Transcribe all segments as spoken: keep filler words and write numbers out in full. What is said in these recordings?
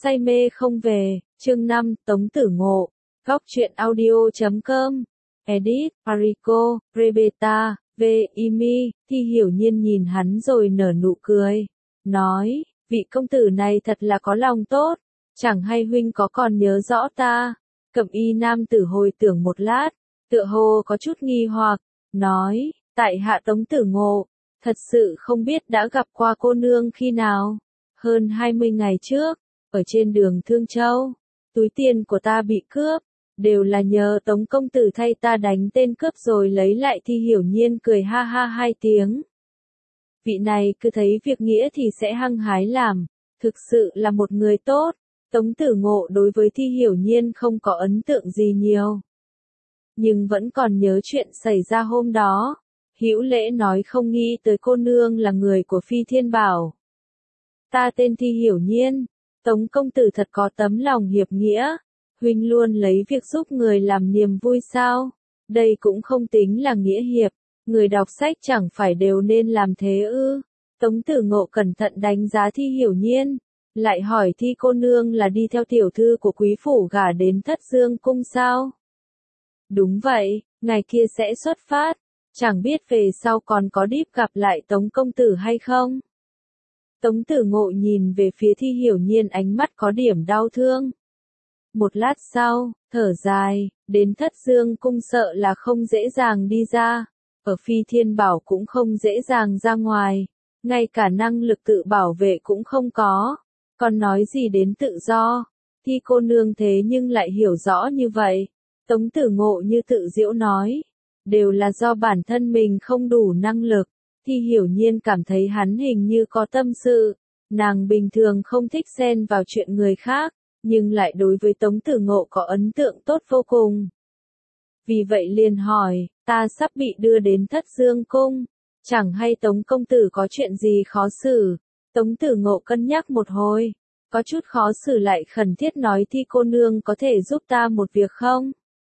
Say mê không về, chương năm, Tống Tử Ngộ, góc truyện audio chấm com, edit, Arico, Rebeta, V, Imi, Thi Hiểu Nhiên nhìn hắn rồi nở nụ cười, nói, vị công tử này thật là có lòng tốt, chẳng hay huynh có còn nhớ rõ ta. Cẩm y nam tử hồi tưởng một lát, tựa hồ có chút nghi hoặc, nói, tại hạ Tống Tử Ngộ, thật sự không biết đã gặp qua cô nương khi nào, hơn hai mươi ngày trước, ở trên đường Thương Châu, túi tiền của ta bị cướp, đều là nhờ Tống công tử thay ta đánh tên cướp rồi lấy lại. Thi Hiểu Nhiên cười ha ha hai tiếng. Vị này cứ thấy việc nghĩa thì sẽ hăng hái làm, thực sự là một người tốt. Tống Tử Ngộ đối với Thi Hiểu Nhiên không có ấn tượng gì nhiều, nhưng vẫn còn nhớ chuyện xảy ra hôm đó. Hữu Lễ nói không nghĩ tới cô nương là người của Phi Thiên Bảo. Ta tên Thi Hiểu Nhiên, Tống công tử thật có tấm lòng hiệp nghĩa, huynh luôn lấy việc giúp người làm niềm vui sao? Đây cũng không tính là nghĩa hiệp, người đọc sách chẳng phải đều nên làm thế ư? Tống Tử Ngộ cẩn thận đánh giá Thi Hiểu Nhiên, lại hỏi Thi cô nương là đi theo tiểu thư của quý phủ gả đến Thất Dương cung sao? Đúng vậy, ngày kia sẽ xuất phát, chẳng biết về sau còn có díp gặp lại Tống công tử hay không? Tống Tử Ngộ nhìn về phía Thi Hiểu Nhiên, ánh mắt có điểm đau thương. Một lát sau, thở dài, đến Thất Dương cung sợ là không dễ dàng đi ra, ở Phi Thiên Bảo cũng không dễ dàng ra ngoài, ngay cả năng lực tự bảo vệ cũng không có, còn nói gì đến tự do. Thi cô nương thế nhưng lại hiểu rõ như vậy. Tống Tử Ngộ như tự giễu nói, đều là do bản thân mình không đủ năng lực. Thi Hiểu Nhiên cảm thấy hắn hình như có tâm sự, nàng bình thường không thích xen vào chuyện người khác, nhưng lại đối với Tống Tử Ngộ có ấn tượng tốt vô cùng. Vì vậy liền hỏi, ta sắp bị đưa đến Thất Dương cung, chẳng hay Tống công tử có chuyện gì khó xử? Tống Tử Ngộ cân nhắc một hồi, có chút khó xử lại khẩn thiết nói, Thi cô nương có thể giúp ta một việc không?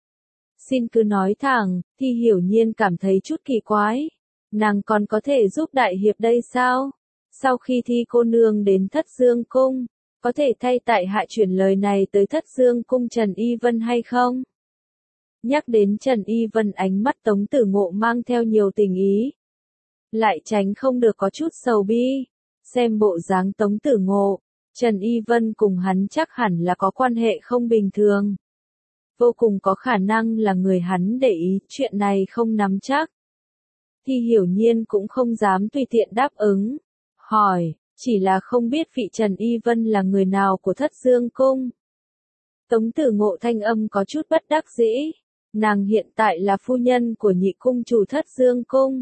Xin cứ nói thẳng. Thi Hiểu Nhiên cảm thấy chút kỳ quái. Nàng còn có thể giúp đại hiệp đây sao? Sau khi Thi cô nương đến Thất Dương cung, có thể thay tại hạ chuyển lời này tới Thất Dương cung Trần Y Vân hay không? Nhắc đến Trần Y Vân, ánh mắt Tống Tử Ngộ mang theo nhiều tình ý, lại tránh không được có chút sầu bi. Xem bộ dáng Tống Tử Ngộ, Trần Y Vân cùng hắn chắc hẳn là có quan hệ không bình thường. Vô cùng có khả năng là người hắn để ý, chuyện này không nắm chắc. Thi Hiểu Nhiên cũng không dám tùy tiện đáp ứng. Hỏi, chỉ là không biết vị Trần Y Vân là người nào của Thất Dương cung. Tống Tử Ngộ thanh âm có chút bất đắc dĩ. Nàng hiện tại là phu nhân của nhị cung chủ Thất Dương cung.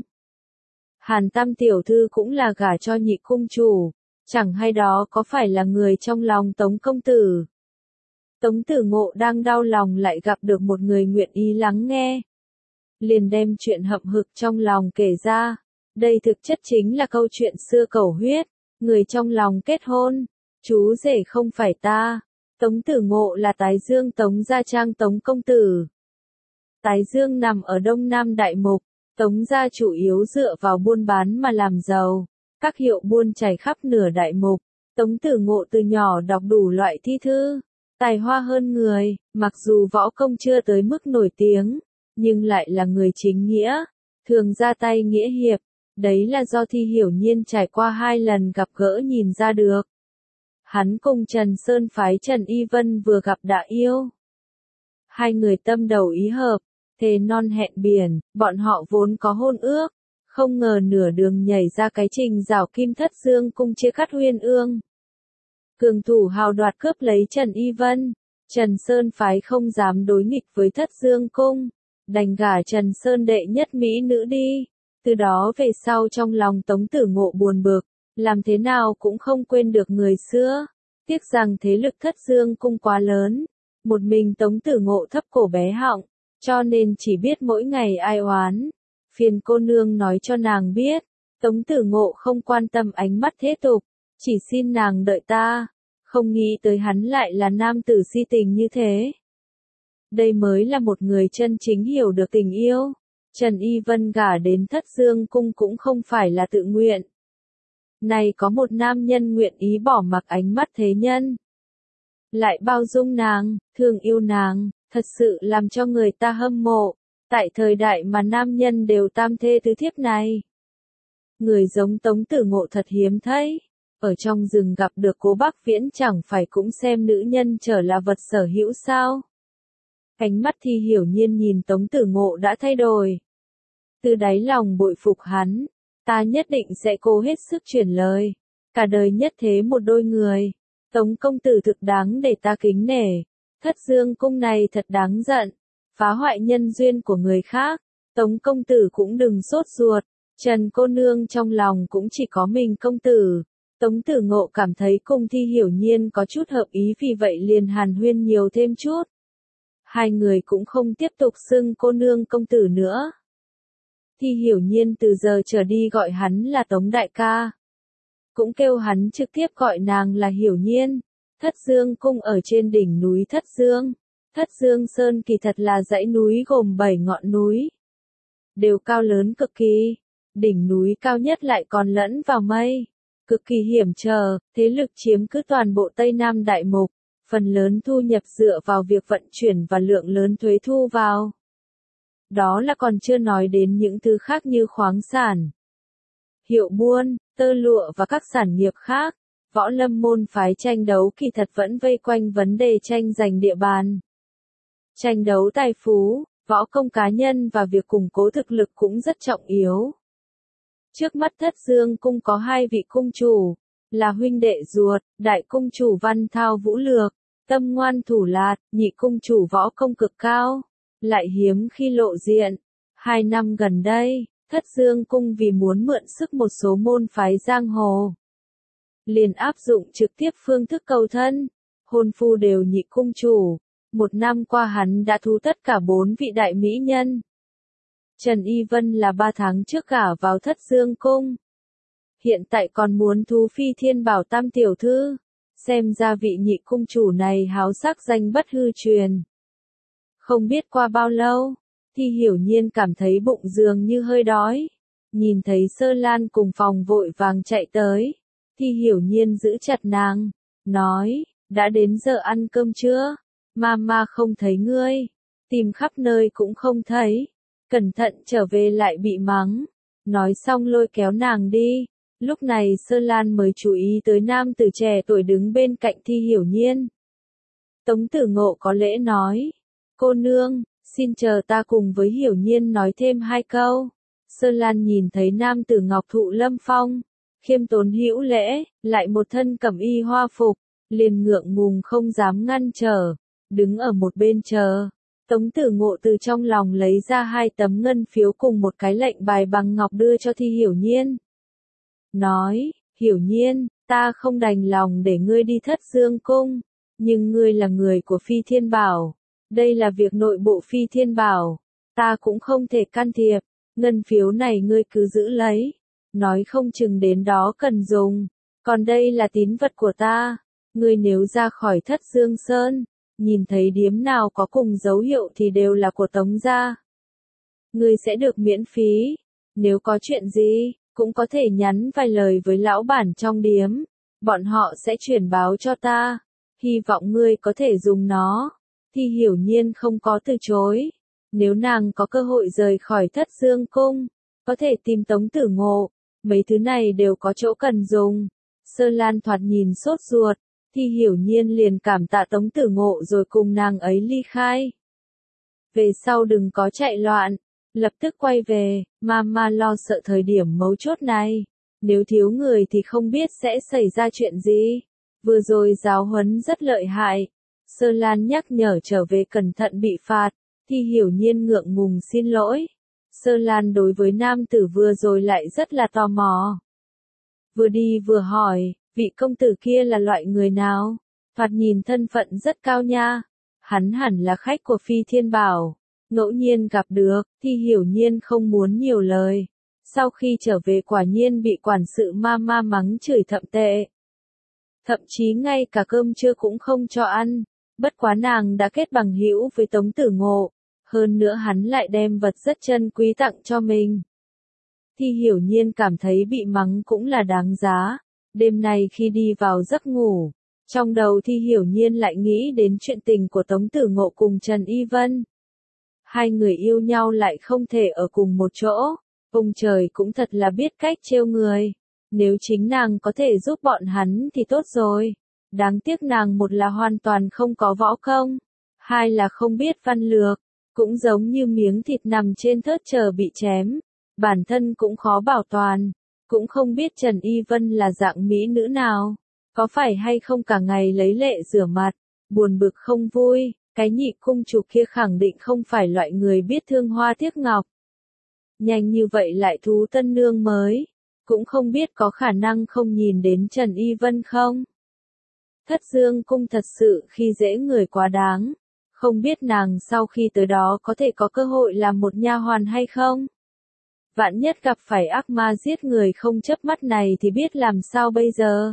Hàn Tam tiểu thư cũng là gả cho nhị cung chủ, chẳng hay đó có phải là người trong lòng Tống công tử? Tống Tử Ngộ đang đau lòng lại gặp được một người nguyện ý lắng nghe, liền đem chuyện hậm hực trong lòng kể ra. Đây thực chất chính là câu chuyện xưa cầu huyết, người trong lòng kết hôn, chú rể không phải ta. Tống Tử Ngộ là Tái Dương Tống gia trang Tống công tử. Tái Dương nằm ở Đông Nam Đại Mục, Tống gia chủ yếu dựa vào buôn bán mà làm giàu, các hiệu buôn chảy khắp nửa Đại Mục. Tống Tử Ngộ từ nhỏ đọc đủ loại thi thư, tài hoa hơn người, mặc dù võ công chưa tới mức nổi tiếng, nhưng lại là người chính nghĩa, thường ra tay nghĩa hiệp. Đấy là do Thi Hiểu Nhiên trải qua hai lần gặp gỡ nhìn ra được. Hắn cùng Trần Sơn phái Trần Y Vân vừa gặp đã yêu. Hai người tâm đầu ý hợp, thề non hẹn biển, bọn họ vốn có hôn ước, không ngờ nửa đường nhảy ra cái Trình Giảo Kim Thất Dương cung chia cắt huyên ương. Cường thủ hào đoạt cướp lấy Trần Y Vân, Trần Sơn phái không dám đối nghịch với Thất Dương cung, đành gả Trần Sơn đệ nhất mỹ nữ đi. Từ đó về sau trong lòng Tống Tử Ngộ buồn bực, làm thế nào cũng không quên được người xưa. Tiếc rằng thế lực Thất Dương cung quá lớn, một mình Tống Tử Ngộ thấp cổ bé họng, cho nên chỉ biết mỗi ngày ai oán. Phiền cô nương nói cho nàng biết, Tống Tử Ngộ không quan tâm ánh mắt thế tục, chỉ xin nàng đợi ta, không nghĩ tới hắn lại là nam tử si tình như thế. Đây mới là một người chân chính hiểu được tình yêu. Trần Y Vân gả đến Thất Dương cung cũng không phải là tự nguyện. Này có một nam nhân nguyện ý bỏ mặc ánh mắt thế nhân, lại bao dung nàng, thương yêu nàng, thật sự làm cho người ta hâm mộ. Tại thời đại mà nam nhân đều tam thê tứ thiếp này, người giống Tống Tử Ngộ thật hiếm thấy. Ở trong rừng gặp được Cố Bắc Viễn chẳng phải cũng xem nữ nhân trở là vật sở hữu sao? Ánh mắt Thi Hiểu Nhiên nhìn Tống Tử Ngộ đã thay đổi. Từ đáy lòng bội phục hắn, ta nhất định sẽ cố hết sức chuyển lời. Cả đời nhất thế một đôi người, Tống công tử thực đáng để ta kính nể. Thất Dương cung này thật đáng giận, phá hoại nhân duyên của người khác. Tống công tử cũng đừng sốt ruột, Trần cô nương trong lòng cũng chỉ có mình công tử. Tống Tử Ngộ cảm thấy cùng Thi Hiểu Nhiên có chút hợp ý, vì vậy liền hàn huyên nhiều thêm chút. Hai người cũng không tiếp tục xưng cô nương công tử nữa. Thi Hiểu Nhiên từ giờ trở đi gọi hắn là Tống đại ca. Cũng kêu hắn trực tiếp gọi nàng là Hiểu Nhiên. Thất Dương cung ở trên đỉnh núi Thất Dương. Thất Dương Sơn kỳ thật là dãy núi gồm bảy ngọn núi. Đều cao lớn cực kỳ. Đỉnh núi cao nhất lại còn lẫn vào mây. Cực kỳ hiểm trở, thế lực chiếm cứ toàn bộ Tây Nam Đại Mục. Phần lớn thu nhập dựa vào việc vận chuyển và lượng lớn thuế thu vào. Đó là còn chưa nói đến những thứ khác như khoáng sản, hiệu buôn, tơ lụa và các sản nghiệp khác. Võ lâm môn phái tranh đấu kỳ thật vẫn vây quanh vấn đề tranh giành địa bàn. Tranh đấu tài phú, võ công cá nhân và việc củng cố thực lực cũng rất trọng yếu. Trước mắt Thất Dương cung có hai vị cung chủ, là huynh đệ ruột, đại cung chủ Văn Thao Vũ Lược, tâm ngoan thủ lạt, nhị cung chủ võ công cực cao, lại hiếm khi lộ diện. Hai năm gần đây, Thất Dương cung vì muốn mượn sức một số môn phái giang hồ, liền áp dụng trực tiếp phương thức cầu thân, hôn phu đều nhị cung chủ. Một năm qua hắn đã thu tất cả bốn vị đại mỹ nhân. Trần Y Vân là ba tháng trước gả vào Thất Dương cung. Hiện tại còn muốn thú Phi Thiên Bảo tam tiểu thư. Xem ra vị nhị cung chủ này háo sắc danh bất hư truyền. Không biết qua bao lâu, Thi Hiểu Nhiên cảm thấy bụng dường như hơi đói. Nhìn thấy Sơ Lan cùng phòng vội vàng chạy tới. Thi Hiểu Nhiên giữ chặt nàng, nói, đã đến giờ ăn cơm chưa? Mama không thấy ngươi, tìm khắp nơi cũng không thấy. Cẩn thận trở về lại bị mắng. Nói xong lôi kéo nàng đi. Lúc này Sơ Lan mới chú ý tới nam tử trẻ tuổi đứng bên cạnh Thi Hiểu Nhiên. Tống Tử Ngộ có lễ nói, cô nương, xin chờ ta cùng với Hiểu Nhiên nói thêm hai câu. Sơ Lan nhìn thấy nam tử ngọc thụ lâm phong, khiêm tốn hữu lễ, lại một thân cẩm y hoa phục, liền ngượng ngùng không dám ngăn trở, đứng ở một bên chờ. Tống Tử Ngộ từ trong lòng lấy ra hai tấm ngân phiếu cùng một cái lệnh bài bằng ngọc đưa cho Thi Hiểu Nhiên. Nói, Hiểu Nhiên, ta không đành lòng để ngươi đi Thất Dương cung, nhưng ngươi là người của Phi Thiên Bảo. Đây là việc nội bộ Phi Thiên Bảo, ta cũng không thể can thiệp. Ngân phiếu này ngươi cứ giữ lấy, nói không chừng đến đó cần dùng. Còn đây là tín vật của ta, ngươi nếu ra khỏi Thất Dương Sơn, nhìn thấy điếm nào có cùng dấu hiệu thì đều là của Tống gia. Ngươi sẽ được miễn phí, nếu có chuyện gì, cũng có thể nhắn vài lời với lão bản trong điếm, bọn họ sẽ chuyển báo cho ta, hy vọng ngươi có thể dùng nó. Thi Hiểu Nhiên không có từ chối, nếu nàng có cơ hội rời khỏi Thất Dương cung, có thể tìm Tống Tử Ngộ, mấy thứ này đều có chỗ cần dùng. Sơ Lan thoạt nhìn sốt ruột, Thi Hiểu Nhiên liền cảm tạ Tống Tử Ngộ rồi cùng nàng ấy ly khai. Về sau đừng có chạy loạn, lập tức quay về, Mama lo sợ thời điểm mấu chốt này, nếu thiếu người thì không biết sẽ xảy ra chuyện gì. Vừa rồi giáo huấn rất lợi hại. Sơ Lan nhắc nhở trở về cẩn thận bị phạt, Thi Hiểu Nhiên ngượng ngùng xin lỗi. Sơ Lan đối với nam tử vừa rồi lại rất là tò mò. Vừa đi vừa hỏi, vị công tử kia là loại người nào? Thoạt nhìn thân phận rất cao nha. Hắn hẳn là khách của Phi Thiên Bảo. Ngẫu nhiên gặp được, Thi Hiểu Nhiên không muốn nhiều lời. Sau khi trở về quả nhiên bị quản sự Mama mắng chửi thậm tệ. Thậm chí ngay cả cơm trưa cũng không cho ăn. Bất quá nàng đã kết bằng hữu với Tống Tử Ngộ. Hơn nữa hắn lại đem vật rất chân quý tặng cho mình. Thi Hiểu Nhiên cảm thấy bị mắng cũng là đáng giá. Đêm nay khi đi vào giấc ngủ, Trong đầu Thi Hiểu Nhiên lại nghĩ đến chuyện tình của Tống Tử Ngộ cùng Trần Y Vân. Hai người yêu nhau lại không thể ở cùng một chỗ, ông trời cũng thật là biết cách trêu người. Nếu chính nàng có thể giúp bọn hắn thì tốt rồi. Đáng tiếc nàng một là hoàn toàn không có võ công, hai là không biết văn lược, cũng giống như miếng thịt nằm trên thớt chờ bị chém, bản thân cũng khó bảo toàn, cũng không biết Trần Y Vân là dạng mỹ nữ nào, có phải hay không cả ngày lấy lệ rửa mặt, buồn bực không vui, cái nhị cung chủ kia khẳng định không phải loại người biết thương hoa tiếc ngọc. Nhanh như vậy lại thú tân nương mới, cũng không biết có khả năng không nhìn đến Trần Y Vân không? Thất Dương cung thật sự khi dễ người quá đáng, không biết nàng sau khi tới đó có thể có cơ hội làm một nha hoàn hay không? Vạn nhất gặp phải ác ma giết người không chớp mắt này thì biết làm sao bây giờ?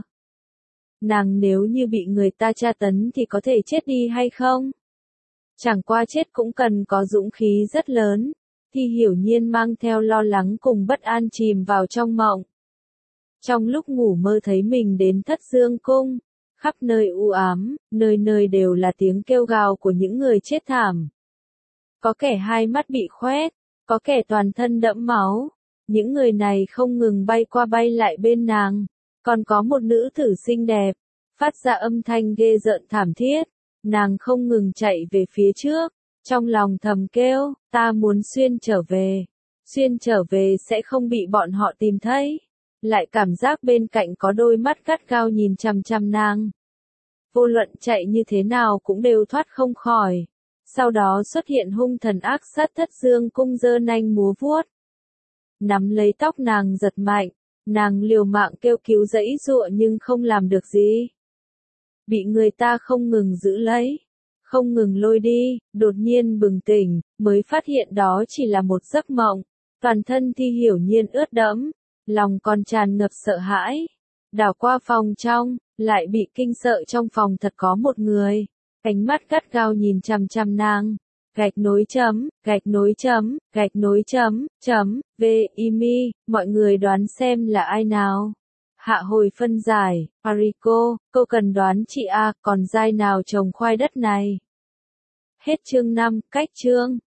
Nàng nếu như bị người ta tra tấn thì có thể chết đi hay không? Chẳng qua chết cũng cần có dũng khí rất lớn. Thi Hiểu Nhiên mang theo lo lắng cùng bất an chìm vào trong mộng. Trong lúc ngủ mơ thấy mình đến Thất Dương cung, khắp nơi u ám, nơi nơi đều là tiếng kêu gào của những người chết thảm. Có kẻ hai mắt bị khoét, có kẻ toàn thân đẫm máu, những người này không ngừng bay qua bay lại bên nàng, còn có một nữ tử xinh đẹp, phát ra âm thanh ghê rợn thảm thiết, nàng không ngừng chạy về phía trước, trong lòng thầm kêu, ta muốn xuyên trở về, xuyên trở về sẽ không bị bọn họ tìm thấy. Lại cảm giác bên cạnh có đôi mắt gắt gao nhìn chằm chằm nàng. Vô luận chạy như thế nào cũng đều thoát không khỏi. Sau đó xuất hiện hung thần ác sát Thất Dương cung giơ nanh múa vuốt. Nắm lấy tóc nàng giật mạnh, nàng liều mạng kêu cứu giãy giụa nhưng không làm được gì. Bị người ta không ngừng giữ lấy, không ngừng lôi đi, đột nhiên bừng tỉnh, mới phát hiện đó chỉ là một giấc mộng. Toàn thân Thi Hiểu Nhiên ướt đẫm, lòng còn tràn ngập sợ hãi. Đảo qua phòng trong, lại bị kinh sợ trong phòng thật có một người. Ánh mắt gắt gao nhìn chằm chằm nàng. Gạch nối chấm, gạch nối chấm, gạch nối chấm, chấm, v, imi, mọi người đoán xem là ai nào. Hạ hồi phân giải, Pariko, cô cần đoán chị A, còn giai nào trồng khoai đất này. Hết chương năm, cách chương.